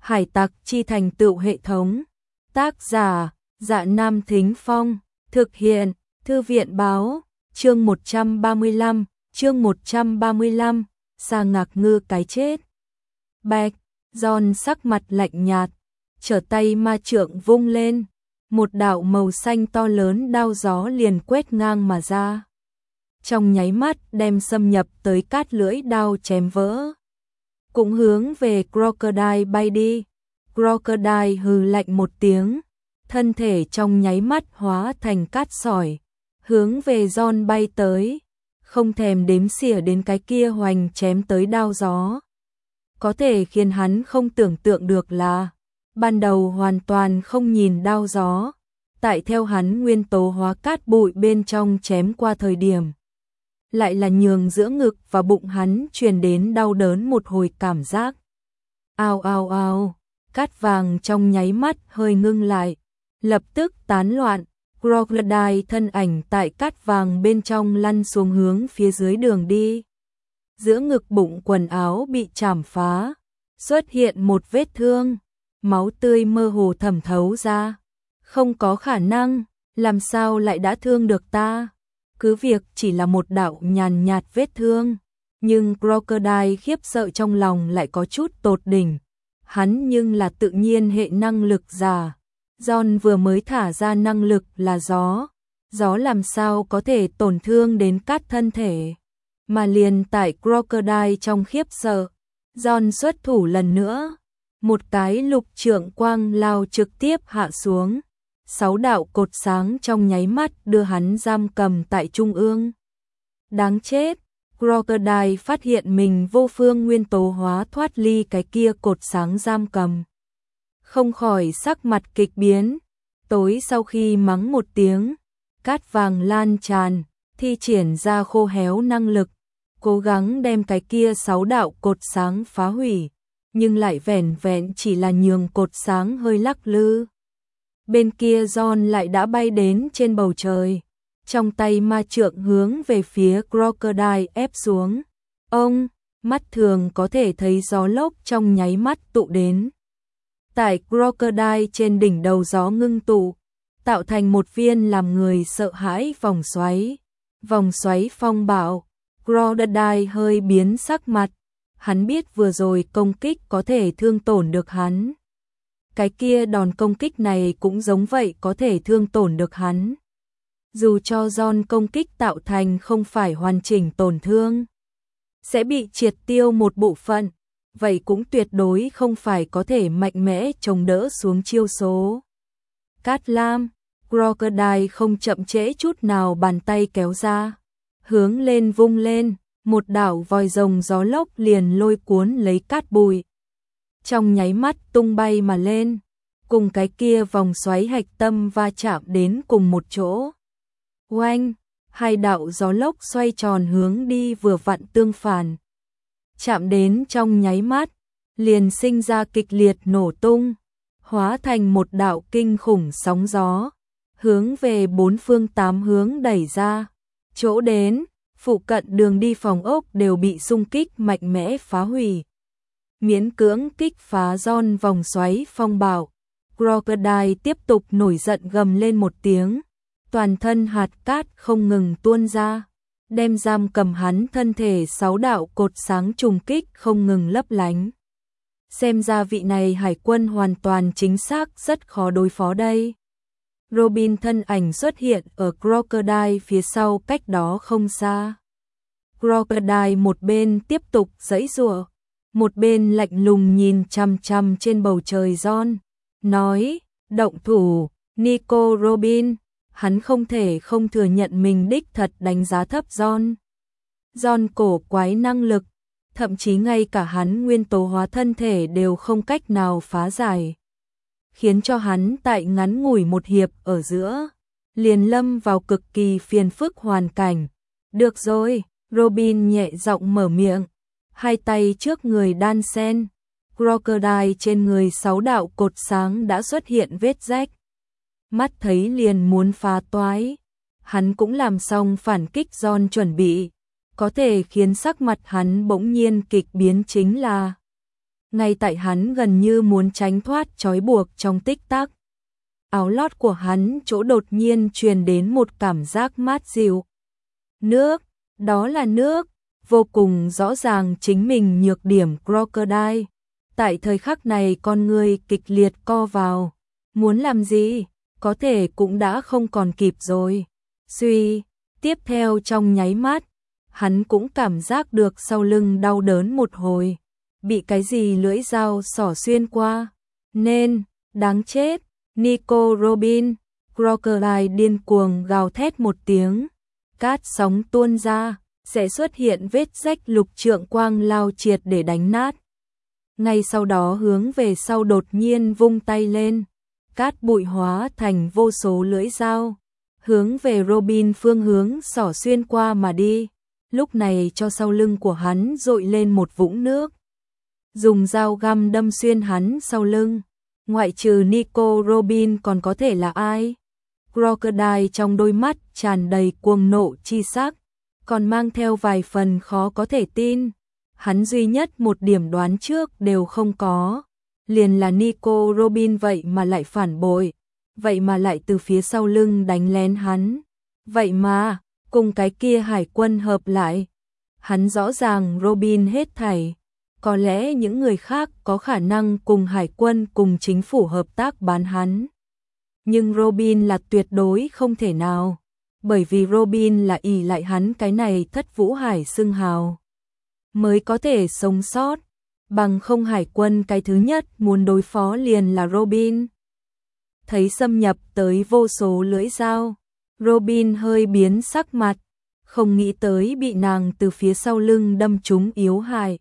Hải tặc chi thành tựu hệ thống. Tác giả, Dạ Nam Thính Phong. Thực hiện, Thư viện báo. Chương 135, Sa Ngạc Ngư cái chết. Bạch, John sắc mặt lạnh nhạt, trở tay ma trượng vung lên, một đạo màu xanh to lớn đao gió liền quét ngang mà ra. Trong nháy mắt đem xâm nhập tới cát lưỡi đao chém vỡ. Cũng hướng về Crocodile bay đi. Crocodile hừ lạnh một tiếng, thân thể trong nháy mắt hóa thành cát sỏi, hướng về John bay tới, không thèm đếm xỉa đến cái kia hoành chém tới đao gió. Có thể khiến hắn không tưởng tượng được là, ban đầu hoàn toàn không nhìn đao gió, tại theo hắn nguyên tố hóa cát bụi bên trong chém qua thời điểm. Lại là nhường giữa ngực và bụng hắn truyền đến đau đớn một hồi cảm giác. Ao ao ao, cát vàng trong nháy mắt hơi ngưng lại, lập tức tán loạn. Crocodile thân ảnh tại cát vàng bên trong lăn xuống hướng phía dưới đường đi. Giữa ngực bụng quần áo bị chảm phá, xuất hiện một vết thương, máu tươi mơ hồ thẩm thấu ra. Không có khả năng, làm sao lại đã thương được ta? Cứ việc chỉ là một đạo nhàn nhạt vết thương, nhưng Crocodile khiếp sợ trong lòng lại có chút tột đỉnh. Hắn nhưng là tự nhiên hệ năng lực giả. John vừa mới thả ra năng lực là gió. Gió làm sao có thể tổn thương đến cát thân thể. Mà liền tại Crocodile trong khiếp sợ, John xuất thủ lần nữa. Một cái lục trượng quang lao trực tiếp hạ xuống. 6 đạo cột sáng trong nháy mắt đưa hắn giam cầm tại trung ương. Đáng chết, Crocodile phát hiện mình vô phương nguyên tố hóa thoát ly cái kia cột sáng giam cầm. Không khỏi sắc mặt kịch biến, tối sau khi mắng một tiếng, cát vàng lan tràn, thi triển ra khô héo năng lực, cố gắng đem cái kia 6 đạo cột sáng phá hủy, nhưng lại vẻn vẹn chỉ là nhường cột sáng hơi lắc lư. Bên kia John lại đã bay đến trên bầu trời, trong tay ma trượng hướng về phía Crocodile ép xuống. Ông, mắt thường có thể thấy gió lốc trong nháy mắt tụ đến. Tại Crocodile trên đỉnh đầu gió ngưng tụ, tạo thành một viên làm người sợ hãi vòng xoáy. Vòng xoáy phong bạo, Crocodile hơi biến sắc mặt, hắn biết vừa rồi công kích có thể thương tổn được hắn. Cái kia đòn công kích này cũng giống vậy có thể thương tổn được hắn. Dù cho John công kích tạo thành không phải hoàn chỉnh tổn thương, sẽ bị triệt tiêu một bộ phận, vậy cũng tuyệt đối không phải có thể mạnh mẽ chống đỡ xuống chiêu số. Cát lam, Crocodile không chậm trễ chút nào bàn tay kéo ra, hướng lên vung lên, một đạo vòi rồng gió lốc liền lôi cuốn lấy cát bụi. Trong nháy mắt tung bay mà lên, cùng cái kia vòng xoáy hạch tâm va chạm đến cùng một chỗ. Oanh, hai đạo gió lốc xoay tròn hướng đi vừa vặn tương phản. Chạm đến trong nháy mắt, liền sinh ra kịch liệt nổ tung, hóa thành một đạo kinh khủng sóng gió, hướng về 4 phương 8 hướng đẩy ra. Chỗ đến, phụ cận đường đi phòng ốc đều bị xung kích mạnh mẽ phá hủy. Miễn cưỡng kích phá John vòng xoáy phong bạo. Crocodile tiếp tục nổi giận gầm lên một tiếng, toàn thân hạt cát không ngừng tuôn ra, đem giam cầm hắn thân thể 6 đạo cột sáng trùng kích không ngừng lấp lánh. Xem ra vị này hải quân hoàn toàn chính xác rất khó đối phó đây. Robin thân ảnh xuất hiện ở Crocodile phía sau cách đó không xa. Crocodile một bên tiếp tục giãy giụa, một bên lạnh lùng nhìn chằm chằm trên bầu trời John, nói, động thủ, Nico Robin. Hắn không thể không thừa nhận mình đích thật đánh giá thấp John. John cổ quái năng lực, thậm chí ngay cả hắn nguyên tố hóa thân thể đều không cách nào phá giải, khiến cho hắn tại ngắn ngủi một hiệp ở giữa, liền lâm vào cực kỳ phiền phức hoàn cảnh. Được rồi, Robin nhẹ giọng mở miệng, hai tay trước người đan sen, Crocodile trên người 6 đạo cột sáng đã xuất hiện vết rách. Mắt thấy liền muốn phá toái, hắn cũng làm xong phản kích John chuẩn bị, có thể khiến sắc mặt hắn bỗng nhiên kịch biến chính là Ngay tại hắn gần như muốn tránh thoát trói buộc trong tích tắc. Áo lót của hắn chỗ đột nhiên truyền đến một cảm giác mát dịu. Nước, đó là nước, vô cùng rõ ràng chính mình nhược điểm Crocodile. Tại thời khắc này con người kịch liệt co vào. Muốn làm gì, có thể cũng đã không còn kịp rồi. Suy, tiếp theo trong nháy mắt, hắn cũng cảm giác được sau lưng đau đớn một hồi. Bị cái gì lưỡi dao xỏ xuyên qua. Nên, đáng chết, Nico Robin, Crocodile điên cuồng gào thét một tiếng. Cát sóng tuôn ra, sẽ xuất hiện vết rách lục trượng quang lao triệt để đánh nát. Ngay sau đó hướng về sau đột nhiên vung tay lên. Cát bụi hóa thành vô số lưỡi dao. Hướng về Robin phương hướng xỏ xuyên qua mà đi. Lúc này cho sau lưng của hắn dội lên một vũng nước. Dùng dao găm đâm xuyên hắn sau lưng. Ngoại trừ Nico Robin còn có thể là ai? Crocodile trong đôi mắt tràn đầy cuồng nộ chi sắc, còn mang theo vài phần khó có thể tin. Hắn duy nhất một điểm đoán trước đều không có. Liền là Nico Robin vậy mà lại phản bội. Vậy mà lại từ phía sau lưng đánh lén hắn. Vậy mà, cùng cái kia hải quân hợp lại. Hắn rõ ràng Robin hết thảy. Có lẽ những người khác có khả năng cùng hải quân cùng chính phủ hợp tác bán hắn. Nhưng Robin là tuyệt đối không thể nào. Bởi vì Robin là ỷ lại hắn cái này Thất Vũ Hải xưng hào. Mới có thể sống sót. Bằng không hải quân cái thứ nhất muốn đối phó liền là Robin. Thấy xâm nhập tới vô số lưỡi dao. Robin hơi biến sắc mặt. Không nghĩ tới bị nàng từ phía sau lưng đâm trúng yếu hại.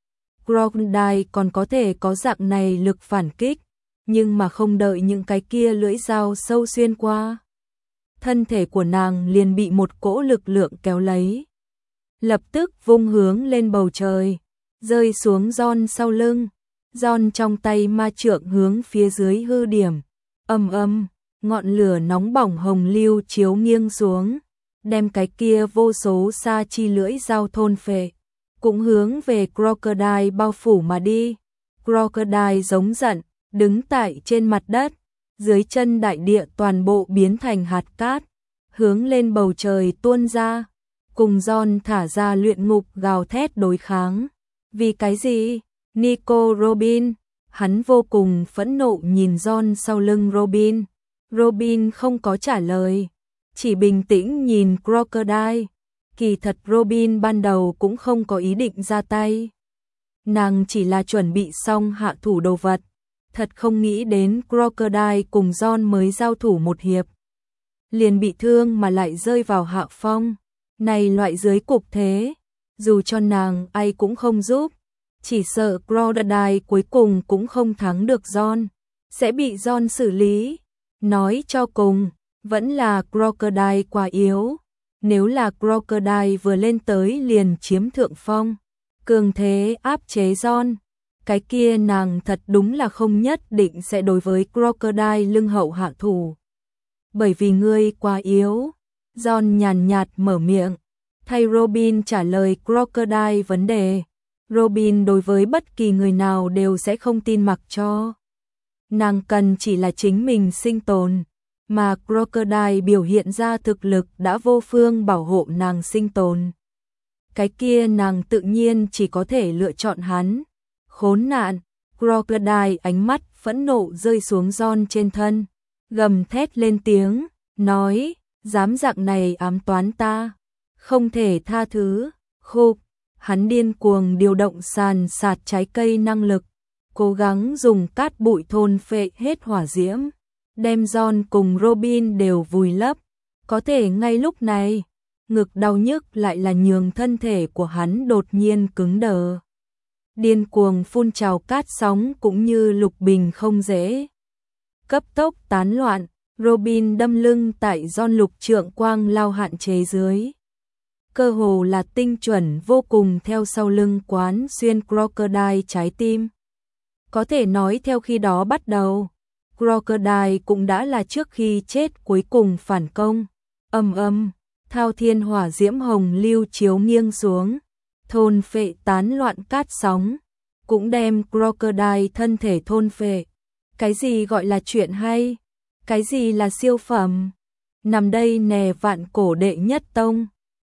Crocodile còn có thể có dạng này lực phản kích, nhưng mà không đợi những cái kia lưỡi dao sâu xuyên qua. Thân thể của nàng liền bị một cỗ lực lượng kéo lấy. Lập tức vung hướng lên bầu trời, rơi xuống John sau lưng. John trong tay ma trượng hướng phía dưới hư điểm. Ầm ầm, ngọn lửa nóng bỏng hồng lưu chiếu nghiêng xuống, đem cái kia vô số sa chi lưỡi dao thôn phệ. Cũng hướng về Crocodile bao phủ mà đi. Crocodile giống giận, đứng tại trên mặt đất, dưới chân đại địa toàn bộ biến thành hạt cát, hướng lên bầu trời tuôn ra, cùng John thả ra luyện ngục gào thét đối kháng. Vì cái gì? Nico Robin, hắn vô cùng phẫn nộ nhìn John sau lưng Robin. Robin không có trả lời, chỉ bình tĩnh nhìn Crocodile. Kỳ thật Robin ban đầu cũng không có ý định ra tay. Nàng chỉ là chuẩn bị xong hạ thủ đồ vật. Thật không nghĩ đến Crocodile cùng John mới giao thủ một hiệp. Liền bị thương mà lại rơi vào hạ phong. Này loại dưới cục thế, dù cho nàng ai cũng không giúp. Chỉ sợ Crocodile cuối cùng cũng không thắng được John. Sẽ bị John xử lý. Nói cho cùng, vẫn là Crocodile quá yếu. Nếu là Crocodile vừa lên tới liền chiếm thượng phong, cường thế áp chế John, cái kia nàng thật đúng là không nhất định sẽ đối với Crocodile lưng hậu hạ thủ. Bởi vì ngươi quá yếu, John nhàn nhạt mở miệng, thay Robin trả lời Crocodile vấn đề. Robin đối với bất kỳ người nào đều sẽ không tin mặc cho. Nàng cần chỉ là chính mình sinh tồn. Mà Crocodile biểu hiện ra thực lực đã vô phương bảo hộ nàng sinh tồn. Cái kia nàng tự nhiên chỉ có thể lựa chọn hắn. Khốn nạn, Crocodile ánh mắt phẫn nộ rơi xuống John trên thân. Gầm thét lên tiếng, nói, dám dạng này ám toán ta. Không thể tha thứ, khục. Hắn điên cuồng điều động sàn sạt trái cây năng lực. Cố gắng dùng cát bụi thôn phệ hết hỏa diễm. Đem John cùng Robin đều vùi lấp. Có thể ngay lúc này, ngực đau nhức lại là nhường thân thể của hắn đột nhiên cứng đờ. Điên cuồng phun trào cát sóng cũng như lục bình không dễ. Cấp tốc tán loạn, Robin đâm lưng tại John lục trượng quang lao hạn chế dưới. Cơ hồ là tinh chuẩn vô cùng theo sau lưng quán xuyên Crocodile trái tim. Có thể nói theo khi đó bắt đầu, Crocodile cũng đã là trước khi chết cuối cùng phản công. Ầm ầm, thao thiên hỏa diễm hồng lưu chiếu nghiêng xuống, thôn phệ tán loạn cát sóng, cũng đem crocodile thân thể thôn phệ. Cái gì gọi là chuyện hay? Cái gì là siêu phẩm? Nằm đây nè vạn cổ đệ nhất tông.